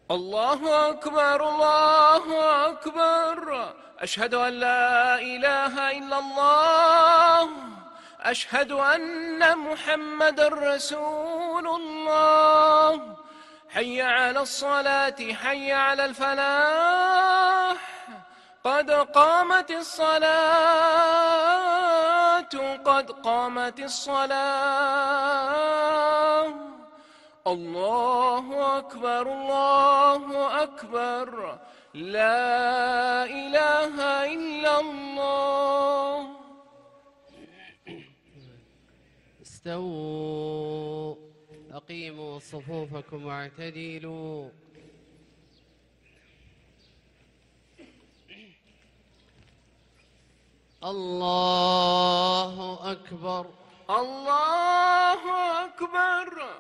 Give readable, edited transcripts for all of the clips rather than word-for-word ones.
الله أكبر الله أكبر. أشهد أن لا إله إلا الله. أشهد أن محمد رسول الله. حي على الصلاة حي على الفلاح. قد قامت الصلاة قد قامت الصلاة. الله أكبر الله أكبر. لا إله إلا الله. استووا، أقيموا صفوفكم واعتدلوا. الله أكبر الله أكبر.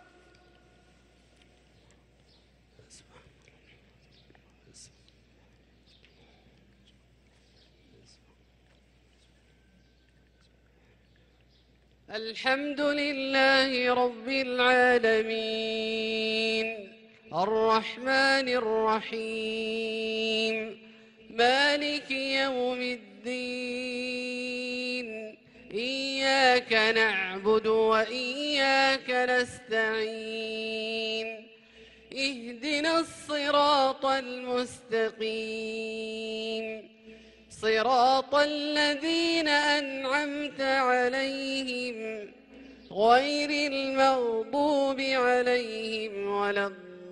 الحمد لله رب العالمين، الرحمن الرحيم، مالك يوم الدين. إياك نعبد وإياك نستعين. اهدنا الصراط المستقيم، صراط الذين أنعمت عليهم غير المغضوب عليهم ولا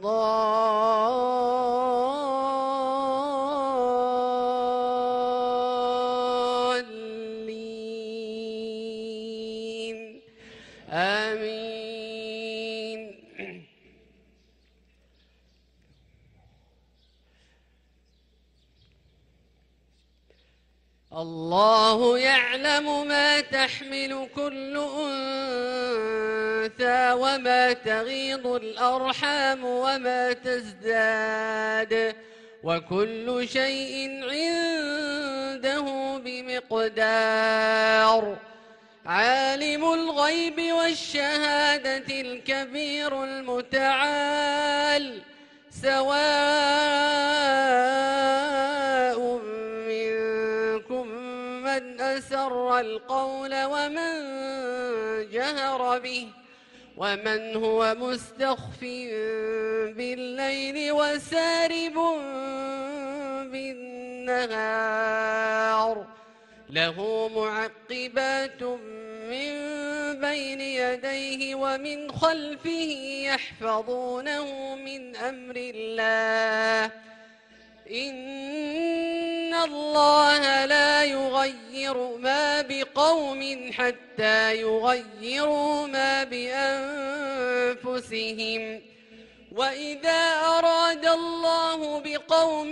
الضالين. آمين. الله يعلم ما تحمل كل أنثى وما تغيض الأرحام وما تزداد، وكل شيء عنده بمقدار. عالم الغيب والشهادة الكبير المتعال، سواء منكم من أسر القول ومن جهر به، ومن هو مستخف بالليل وسارب بالنهار. له معقبات من بين يديه ومن خلفه يحفظونه من أمر الله. إن الله لا يغير ما بقوم حتى يغيروا ما بأنفسهم. وإذا أراد الله بقوم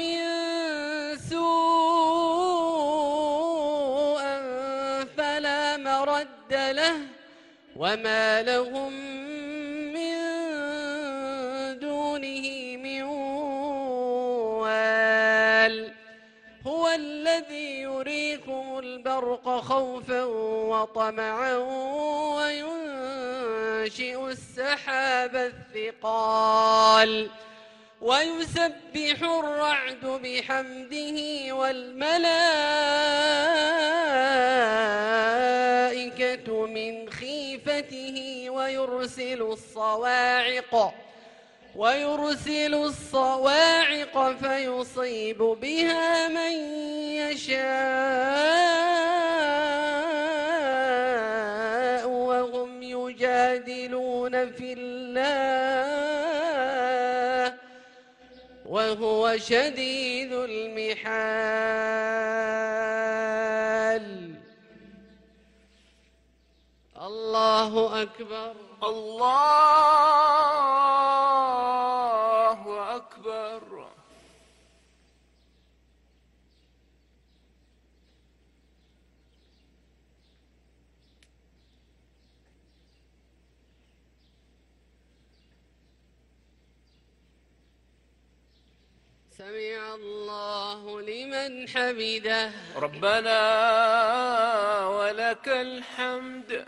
سوءا فلا مرد له، وما لهم من دونه من وال. هو الذي يريكم البرق خوفا وطمعا وينشئ السحاب الثقال، ويسبح الرعد بحمده والملائكة من خيفته ويرسل الصواعق فيصيب بها من يشاء وهم يجادلون في الله وهو شديد المحال. الله أكبر الله أكبر. سمع الله لمن حمده. ربنا ولك الحمد.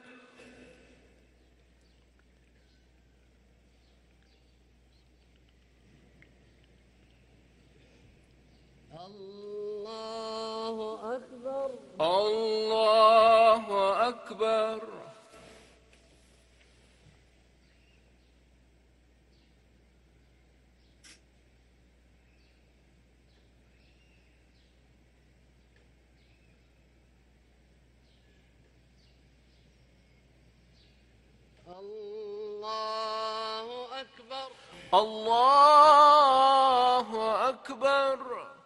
الله أكبر. الله أكبر. الله أكبر. الله أكبر.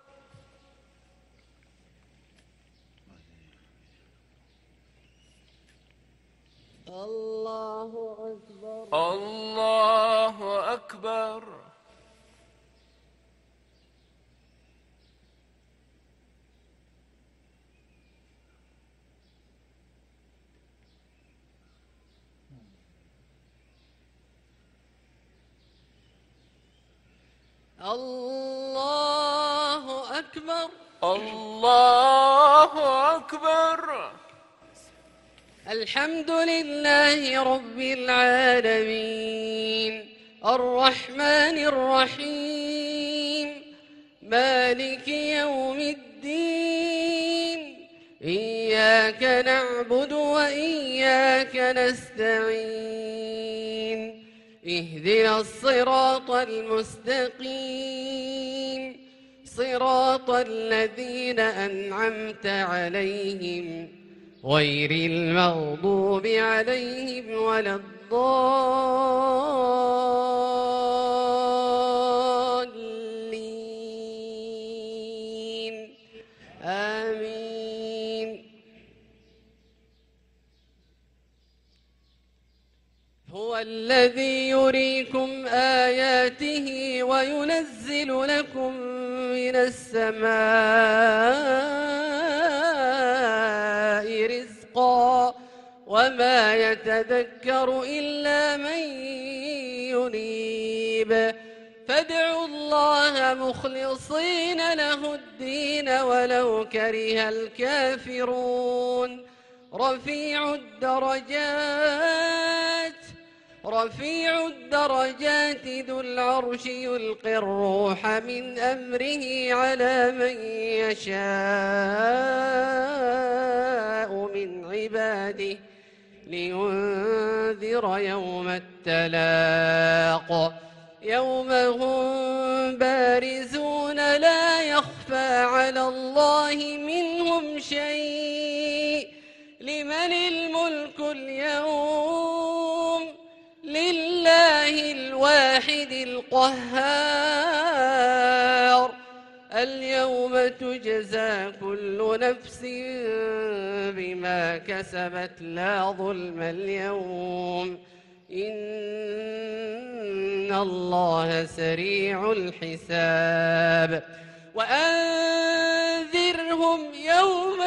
الله أكبر. الله أكبر. الله أكبر. الله أكبر. الحمد لله رب العالمين الرحمن الرحيم مالك يوم الدين إياك نعبد وإياك نستعين اهدنا الصراط المستقيم صراط الذين أنعمت عليهم غير المغضوب عليهم ولا الضالين آمين. هو الذي يريكم آياته وينزل لكم من السماء رزقا وما يتذكر إلا من ينيب فادعوا الله مخلصين له الدين ولو كره الكافرون. رفيع الدرجات ذو العرش يلقي الروح من أمره على من يشاء من عباده لينذر يوم التلاق يوم هم بارزون لا يخفى على الله منهم شيء. لمن الملك اليوم؟ لله الواحد القهار. اليوم تجزى كل نفس بما كسبت لا ظلم اليوم إن الله سريع الحساب. وأنذرهم يوم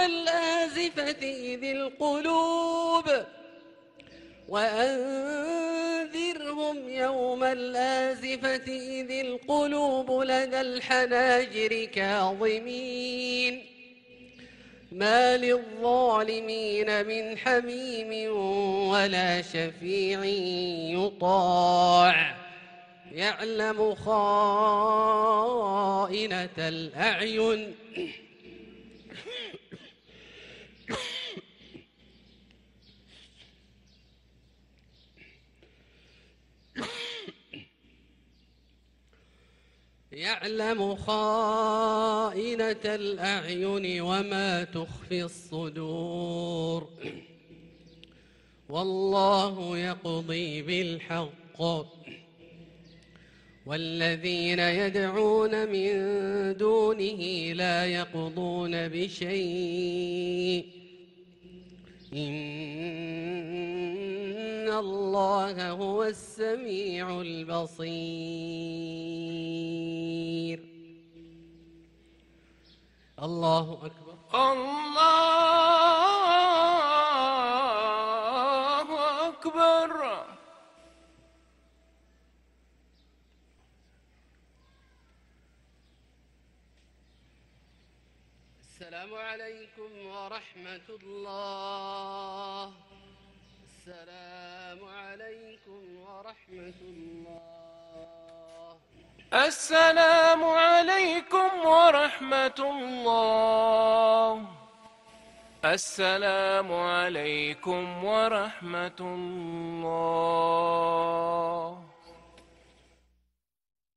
الآزفة إذ القلوب لدى الحناجر كاظمين ما للظالمين من حميم ولا شفيع يطاع يعلم خائنة الأعين وما تخفي الصدور والله يقضي بالحق والذين يدعون من دونه لا يقضون بشيء إن الله هو السميع البصير. الله أكبر. الله أكبر. السلام عليكم ورحمة الله. السلام عليكم ورحمة الله. السلام عليكم ورحمة ورحمة الله. السلام عليكم ورحمة الله.